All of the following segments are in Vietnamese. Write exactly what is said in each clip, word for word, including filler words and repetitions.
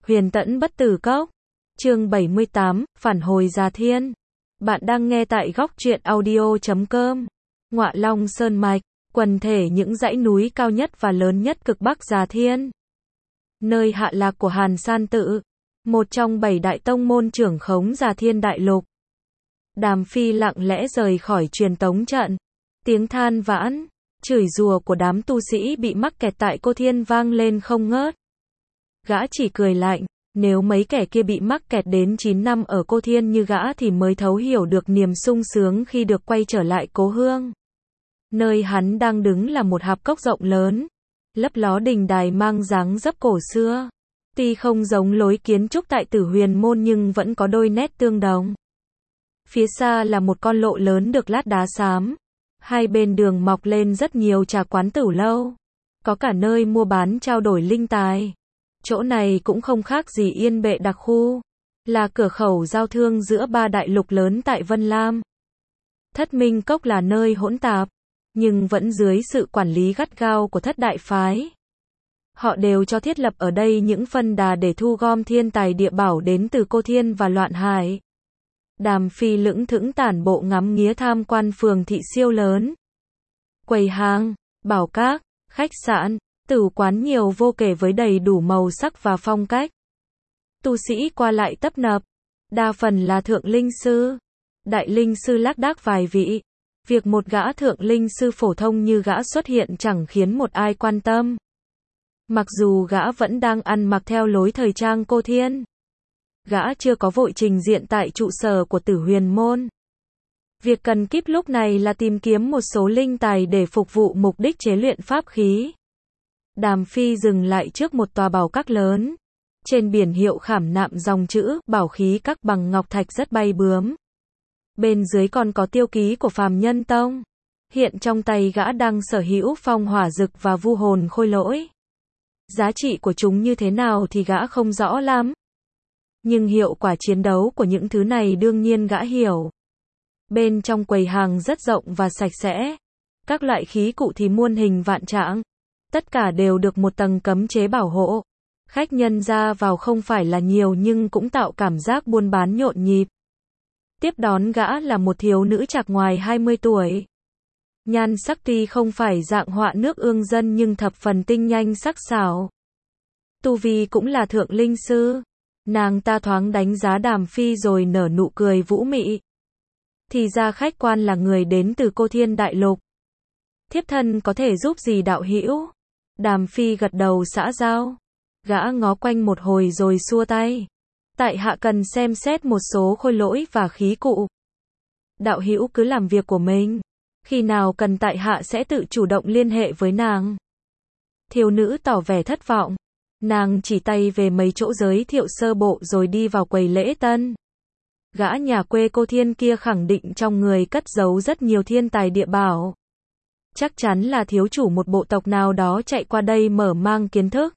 Huyền Tẫn Bất Tử Cốc. Chương bảy mươi tám, Phản hồi Già Thiên. Bạn đang nghe tại góc truyện audio chấm com. Ngọa Long Sơn Mạch, quần thể những dãy núi cao nhất và lớn nhất cực Bắc Già Thiên. Nơi hạ lạc của Hàn San Tự, một trong bảy đại tông môn trưởng khống Già Thiên Đại Lục. Đàm Phi lặng lẽ rời khỏi truyền tống trận. Tiếng than vãn, chửi rủa của đám tu sĩ bị mắc kẹt tại Cô Thiên vang lên không ngớt. Gã chỉ cười lạnh, nếu mấy kẻ kia bị mắc kẹt đến chín năm ở Cô Thiên như gã thì mới thấu hiểu được niềm sung sướng khi được quay trở lại cố hương. Nơi hắn đang đứng là một hạp cốc rộng lớn, lấp ló đình đài mang dáng dấp cổ xưa. Tuy không giống lối kiến trúc tại Tử Huyền Môn nhưng vẫn có đôi nét tương đồng. Phía xa là một con lộ lớn được lát đá xám. Hai bên đường mọc lên rất nhiều trà quán tửu lâu. Có cả nơi mua bán trao đổi linh tài. Chỗ này cũng không khác gì Yên Bệ đặc khu. Là cửa khẩu giao thương giữa ba đại lục lớn tại Vân Lam. Thất Minh Cốc là nơi hỗn tạp, nhưng vẫn dưới sự quản lý gắt gao của thất đại phái. Họ đều cho thiết lập ở đây những phân đà để thu gom thiên tài địa bảo đến từ Cô Thiên và Loạn Hải. Đàm Phi lững thững tản bộ ngắm nghía tham quan phường thị siêu lớn. Quầy hàng, bảo các, khách sạn, tửu quán nhiều vô kể với đầy đủ màu sắc và phong cách. Tu sĩ qua lại tấp nập, đa phần là thượng linh sư. Đại linh sư lác đác vài vị. Việc một gã thượng linh sư phổ thông như gã xuất hiện chẳng khiến một ai quan tâm. Mặc dù gã vẫn đang ăn mặc theo lối thời trang Cô Thiên. Gã chưa có vội trình diện tại trụ sở của Tử Huyền Môn. Việc cần kíp lúc này là tìm kiếm một số linh tài để phục vụ mục đích chế luyện pháp khí. Đàm Phi dừng lại trước một tòa bảo các lớn. Trên biển hiệu khảm nạm dòng chữ bảo khí các bằng ngọc thạch rất bay bướm. Bên dưới còn có tiêu ký của Phàm Nhân Tông. Hiện trong tay gã đang sở hữu phong hỏa dực và vu hồn khôi lỗi. Giá trị của chúng như thế nào thì gã không rõ lắm. Nhưng hiệu quả chiến đấu của những thứ này đương nhiên gã hiểu. Bên trong quầy hàng rất rộng và sạch sẽ. Các loại khí cụ thì muôn hình vạn trạng. Tất cả đều được một tầng cấm chế bảo hộ. Khách nhân ra vào không phải là nhiều nhưng cũng tạo cảm giác buôn bán nhộn nhịp. Tiếp đón gã là một thiếu nữ chạc ngoài hai mươi tuổi. Nhan sắc tuy không phải dạng họa nước ương dân nhưng thập phần tinh nhanh sắc sảo. Tu vi cũng là thượng linh sư. Nàng ta thoáng đánh giá Đàm Phi rồi nở nụ cười vũ mị. Thì ra khách quan là người đến từ Cô Thiên Đại Lục. Thiếp thân có thể giúp gì đạo hữu? Đàm Phi gật đầu xã giao. Gã ngó quanh một hồi rồi xua tay. Tại hạ cần xem xét một số khôi lỗi và khí cụ. Đạo hữu cứ làm việc của mình. Khi nào cần tại hạ sẽ tự chủ động liên hệ với nàng. Thiếu nữ tỏ vẻ thất vọng. Nàng chỉ tay về mấy chỗ giới thiệu sơ bộ rồi đi vào quầy lễ tân. Gã nhà quê Cô Thiên kia khẳng định trong người cất giấu rất nhiều thiên tài địa bảo. Chắc chắn là thiếu chủ một bộ tộc nào đó chạy qua đây mở mang kiến thức.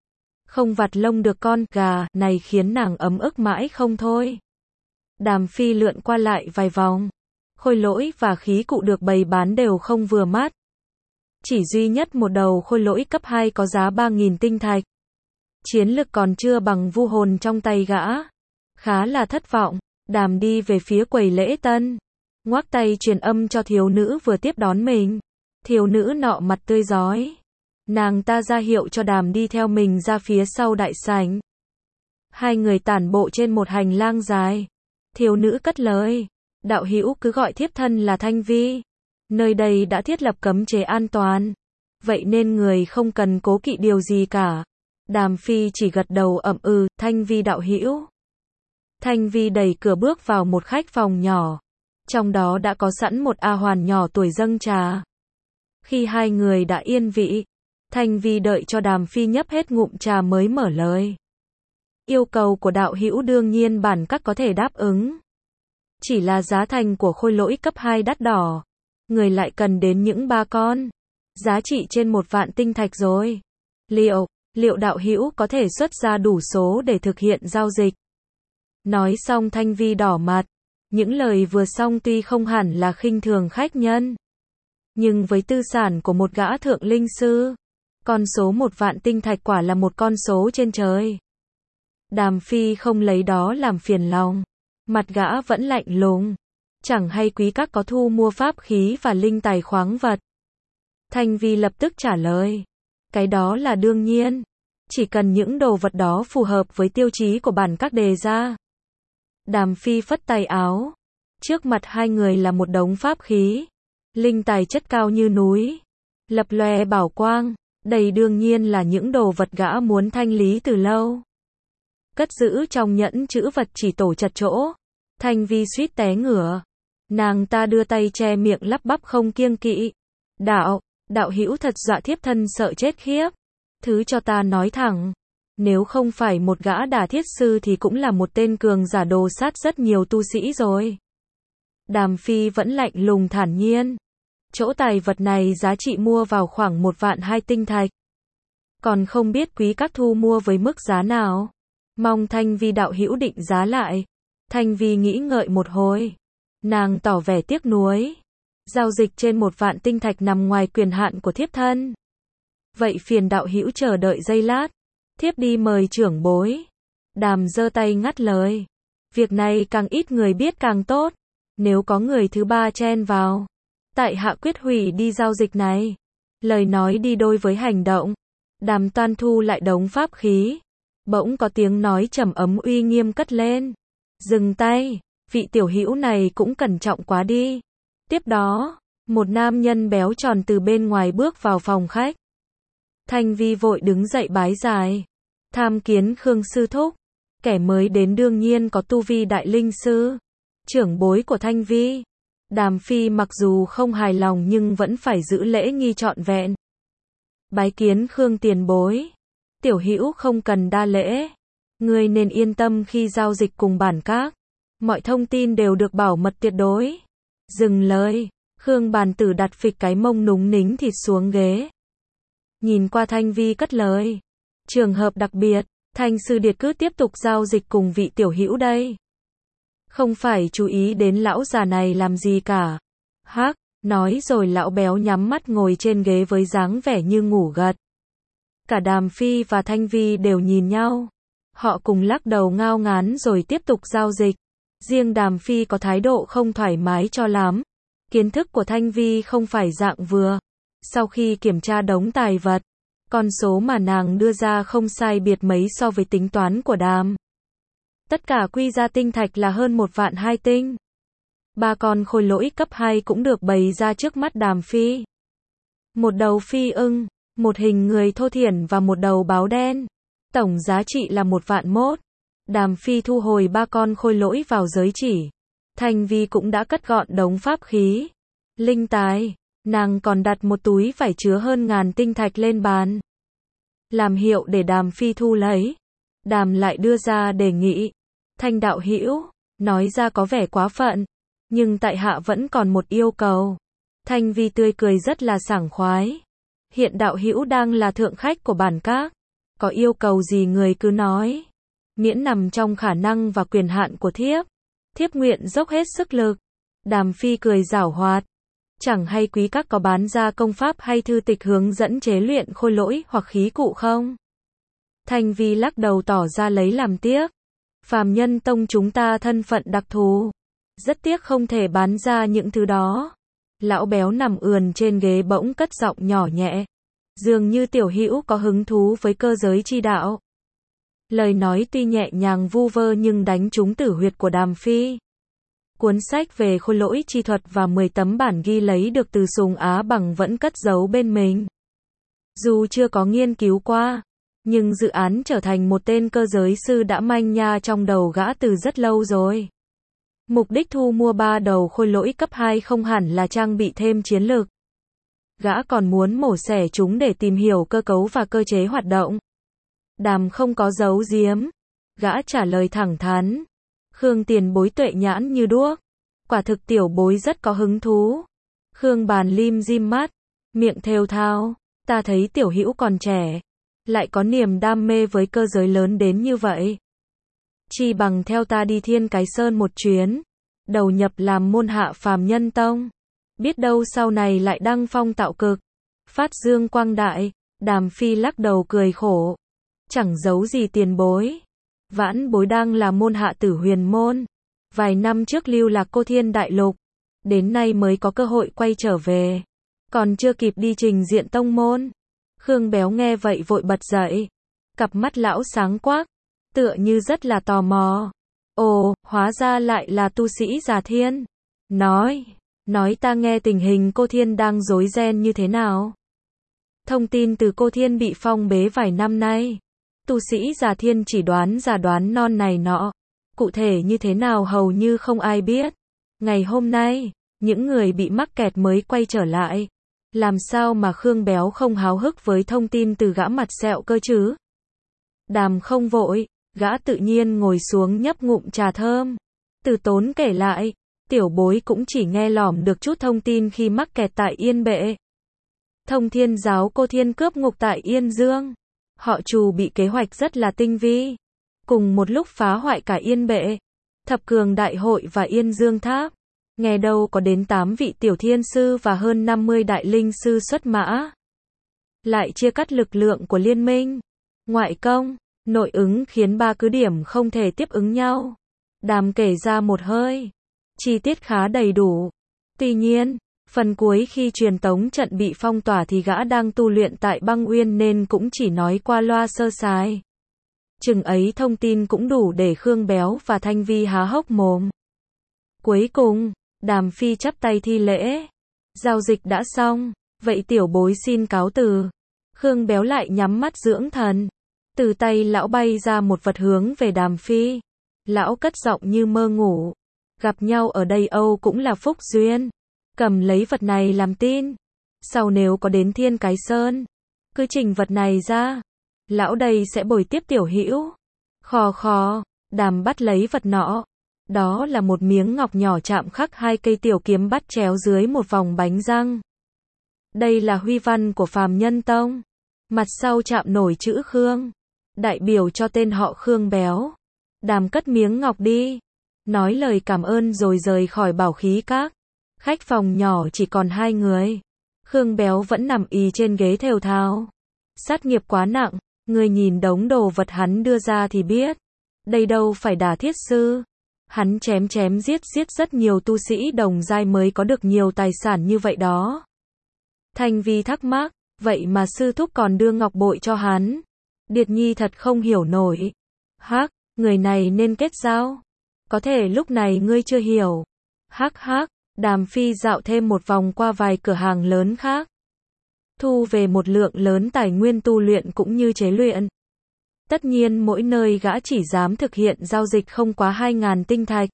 Không vặt lông được con gà này khiến nàng ấm ức mãi không thôi. Đàm Phi lượn qua lại vài vòng. Khôi lỗi và khí cụ được bày bán đều không vừa mắt. Chỉ duy nhất một đầu khôi lỗi cấp hai có giá ba nghìn tinh thạch. Chiến lực còn chưa bằng vu hồn trong tay gã. Khá là thất vọng. Đàm đi về phía quầy lễ tân. Ngoác tay truyền âm cho thiếu nữ vừa tiếp đón mình. Thiếu nữ nọ mặt tươi rói. Nàng ta ra hiệu cho Đàm đi theo mình ra phía sau đại sảnh. Hai người tản bộ trên một hành lang dài. Thiếu nữ cất lời. Đạo hữu cứ gọi thiếp thân là Thanh Vi. Nơi đây đã thiết lập cấm chế an toàn. Vậy nên người không cần cố kỵ điều gì cả. Đàm Phi chỉ gật đầu ậm ừ, Thanh Vi đạo hữu. Thanh Vi đẩy cửa bước vào một khách phòng nhỏ. Trong đó đã có sẵn một A hoàn nhỏ tuổi dâng trà. Khi hai người đã yên vị, Thanh Vi đợi cho Đàm Phi nhấp hết ngụm trà mới mở lời. Yêu cầu của đạo hữu đương nhiên bản các có thể đáp ứng. Chỉ là giá thành của khôi lỗi cấp hai đắt đỏ. Người lại cần đến những ba con. Giá trị trên một vạn tinh thạch rồi. Liệu, liệu đạo hữu có thể xuất ra đủ số để thực hiện giao dịch? Nói xong Thanh Vi đỏ mặt. Những lời vừa xong tuy không hẳn là khinh thường khách nhân. Nhưng với tư sản của một gã thượng linh sư, con số một vạn tinh thạch quả là một con số trên trời. Đàm Phi không lấy đó làm phiền lòng. Mặt gã vẫn lạnh lùng. Chẳng hay quý các có thu mua pháp khí và linh tài khoáng vật. Thanh Vi lập tức trả lời. Cái đó là đương nhiên. Chỉ cần những đồ vật đó phù hợp với tiêu chí của bản các đề ra. Đàm Phi phất tay áo. Trước mặt hai người là một đống pháp khí. Linh tài chất cao như núi. Lập lòe bảo quang. Đây đương nhiên là những đồ vật gã muốn thanh lý từ lâu. Cất giữ trong nhẫn trữ vật chỉ tổ chật chỗ. Thanh Vi suýt té ngửa. Nàng ta đưa tay che miệng lắp bắp không kiêng kỵ. Đạo, đạo hữu thật dọa thiếp thân sợ chết khiếp. Thứ cho ta nói thẳng. Nếu không phải một gã đả thiết sư thì cũng là một tên cường giả đồ sát rất nhiều tu sĩ rồi. Đàm Phi vẫn lạnh lùng thản nhiên. Chỗ tài vật này giá trị mua vào khoảng một vạn hai tinh thạch. Còn không biết quý các thu mua với mức giá nào. Mong Thanh Vi đạo hữu định giá lại. Thanh Vi nghĩ ngợi một hồi. Nàng tỏ vẻ tiếc nuối. Giao dịch trên một vạn tinh thạch nằm ngoài quyền hạn của thiếp thân. Vậy phiền đạo hữu chờ đợi giây lát. Thiếp đi mời trưởng bối. Đàm giơ tay ngắt lời. Việc này càng ít người biết càng tốt. Nếu có người thứ ba chen vào. Tại hạ quyết hủy đi giao dịch này. Lời nói đi đôi với hành động. Đàm toan thu lại đống pháp khí. Bỗng có tiếng nói trầm ấm uy nghiêm cất lên. Dừng tay. Vị tiểu hữu này cũng cẩn trọng quá đi. Tiếp đó, một nam nhân béo tròn từ bên ngoài bước vào phòng khách. Thanh Vi vội đứng dậy bái dài. Tham kiến Khương sư thúc. Kẻ mới đến đương nhiên có tu vi đại linh sư. Trưởng bối của Thanh Vi. Đàm Phi mặc dù không hài lòng nhưng vẫn phải giữ lễ nghi trọn vẹn. Bái kiến Khương tiền bối. Tiểu hữu không cần đa lễ. Ngươi nên yên tâm khi giao dịch cùng bản các. Mọi thông tin đều được bảo mật tuyệt đối. Dừng lời. Khương bàn tử đặt phịch cái mông núng nính thịt xuống ghế. Nhìn qua Thanh Vi cất lời. Trường hợp đặc biệt, Thanh sư điệt cứ tiếp tục giao dịch cùng vị tiểu hữu đây. Không phải chú ý đến lão già này làm gì cả. Hắc, nói rồi lão béo nhắm mắt ngồi trên ghế với dáng vẻ như ngủ gật. Cả Đàm Phi và Thanh Vi đều nhìn nhau. Họ cùng lắc đầu ngao ngán rồi tiếp tục giao dịch. Riêng Đàm Phi có thái độ không thoải mái cho lắm. Kiến thức của Thanh Vi không phải dạng vừa. Sau khi kiểm tra đống tài vật, con số mà nàng đưa ra không sai biệt mấy so với tính toán của Đàm. Tất cả quy ra tinh thạch là hơn một vạn hai tinh. Ba con khôi lỗi cấp hai cũng được bày ra trước mắt Đàm Phi. Một đầu phi ưng, một hình người thô thiển và một đầu báo đen. Tổng giá trị là một vạn mốt. Đàm Phi thu hồi ba con khôi lỗi vào giới chỉ. Thanh Vi cũng đã cất gọn đống pháp khí. Linh tài. Nàng còn đặt một túi vải chứa hơn ngàn tinh thạch lên bàn. Làm hiệu để Đàm Phi thu lấy. Đàm lại đưa ra đề nghị. Thanh đạo hữu, nói ra có vẻ quá phận. Nhưng tại hạ vẫn còn một yêu cầu. Thanh Vi tươi cười rất là sảng khoái. Hiện đạo hữu đang là thượng khách của bản các. Có yêu cầu gì người cứ nói. Miễn nằm trong khả năng và quyền hạn của thiếp. Thiếp nguyện dốc hết sức lực. Đàm Phi cười giảo hoạt. Chẳng hay quý các có bán ra công pháp hay thư tịch hướng dẫn chế luyện khôi lỗi hoặc khí cụ không? Thanh Vi lắc đầu tỏ ra lấy làm tiếc. Phàm nhân tông chúng ta thân phận đặc thù. Rất tiếc không thể bán ra những thứ đó. Lão béo nằm ườn trên ghế bỗng cất giọng nhỏ nhẹ. Dường như tiểu hữu có hứng thú với cơ giới chi đạo. Lời nói tuy nhẹ nhàng vu vơ nhưng đánh trúng tử huyệt của Đàm Phi. Cuốn sách về khôi lỗi chi thuật và mười tấm bản ghi lấy được từ Sùng Á Bằng vẫn cất giấu bên mình. Dù chưa có nghiên cứu qua, nhưng dự án trở thành một tên cơ giới sư đã manh nha trong đầu gã từ rất lâu rồi. Mục đích thu mua ba đầu khôi lỗi cấp hai không hẳn là trang bị thêm chiến lực. Gã còn muốn mổ xẻ chúng để tìm hiểu cơ cấu và cơ chế hoạt động. Đàm không có giấu giếm. Gã trả lời thẳng thắn. Khương tiền bối tuệ nhãn như đuốc. Quả thực tiểu bối rất có hứng thú. Khương bàn lim dim mắt. Miệng thều thao. Ta thấy tiểu hữu còn trẻ. Lại có niềm đam mê với cơ giới lớn đến như vậy. Chi bằng theo ta đi Thiên Cái Sơn một chuyến. Đầu nhập làm môn hạ phàm nhân tông. Biết đâu sau này lại đăng phong tạo cực. Phát dương quang đại. Đàm Phi lắc đầu cười khổ. Chẳng giấu gì tiền bối. Vãn bối đang là môn hạ tử huyền môn. Vài năm trước lưu lạc cô thiên đại lục. Đến nay mới có cơ hội quay trở về. Còn chưa kịp đi trình diện tông môn. Khương Béo nghe vậy vội bật dậy. Cặp mắt lão sáng quắc. Tựa như rất là tò mò. Ồ, hóa ra lại là tu sĩ Già Thiên. Nói, nói ta nghe tình hình cô Thiên đang rối ren như thế nào. Thông tin từ cô Thiên bị phong bế vài năm nay. Tu sĩ Già Thiên chỉ đoán giả đoán non này nọ. Cụ thể như thế nào hầu như không ai biết. Ngày hôm nay, những người bị mắc kẹt mới quay trở lại. Làm sao mà Khương Béo không háo hức với thông tin từ gã mặt sẹo cơ chứ? Đàm không vội, gã tự nhiên ngồi xuống nhấp ngụm trà thơm. Từ Tốn kể lại, tiểu bối cũng chỉ nghe lỏm được chút thông tin khi mắc kẹt tại Yên Bệ. Thông Thiên giáo cô Thiên cướp ngục tại Yên Dương. Họ Trù bị kế hoạch rất là tinh vi. Cùng một lúc phá hoại cả Yên Bệ, Thập Cường Đại Hội và Yên Dương Tháp. Nghe đâu có đến tám vị tiểu thiên sư và hơn năm mươi đại linh sư xuất mã. Lại chia cắt lực lượng của liên minh. Ngoại công, nội ứng khiến ba cứ điểm không thể tiếp ứng nhau. Đàm kể ra một hơi. Chi tiết khá đầy đủ. Tuy nhiên, phần cuối khi truyền tống trận bị phong tỏa thì gã đang tu luyện tại Băng Uyên nên cũng chỉ nói qua loa sơ sài. Chừng ấy thông tin cũng đủ để Khương Béo và Thanh Vi há hốc mồm. Cuối cùng, Đàm Phi chắp tay thi lễ. Giao dịch đã xong, vậy tiểu bối xin cáo từ. Khương Béo lại nhắm mắt dưỡng thần. Từ tay lão bay ra một vật hướng về Đàm Phi. Lão cất giọng như mơ ngủ. Gặp nhau ở đây Âu cũng là phúc duyên. Cầm lấy vật này làm tin. Sau nếu có đến Thiên Cái Sơn, cứ trình vật này ra. Lão đây sẽ bồi tiếp tiểu hữu. Khò khò, Đàm bắt lấy vật nọ. Đó là một miếng ngọc nhỏ chạm khắc hai cây tiểu kiếm bắt chéo dưới một vòng bánh răng. Đây là huy văn của Phàm Nhân Tông. Mặt sau chạm nổi chữ Khương. Đại biểu cho tên họ Khương Béo. Đàm cất miếng ngọc đi. Nói lời cảm ơn rồi rời khỏi Bảo Khí Các. Khách phòng nhỏ chỉ còn hai người. Khương Béo vẫn nằm ì trên ghế thều thào. Sát nghiệp quá nặng. Người nhìn đống đồ vật hắn đưa ra thì biết. Đây đâu phải Đả Thiết Sư. Hắn chém chém giết giết rất nhiều tu sĩ đồng giai mới có được nhiều tài sản như vậy đó. Thanh Vi thắc mắc, vậy mà sư thúc còn đưa ngọc bội cho hắn. Điệt Nhi thật không hiểu nổi. Hắc, người này nên kết giao. Có thể lúc này ngươi chưa hiểu. Hắc hắc, Đàm Phi dạo thêm một vòng qua vài cửa hàng lớn khác. Thu về một lượng lớn tài nguyên tu luyện cũng như chế luyện. Tất nhiên mỗi nơi gã chỉ dám thực hiện giao dịch không quá hai ngàn tinh thạch.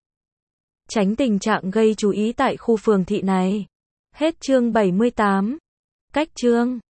Tránh tình trạng gây chú ý tại khu phường thị này. Hết chương bảy mươi tám. Cách chương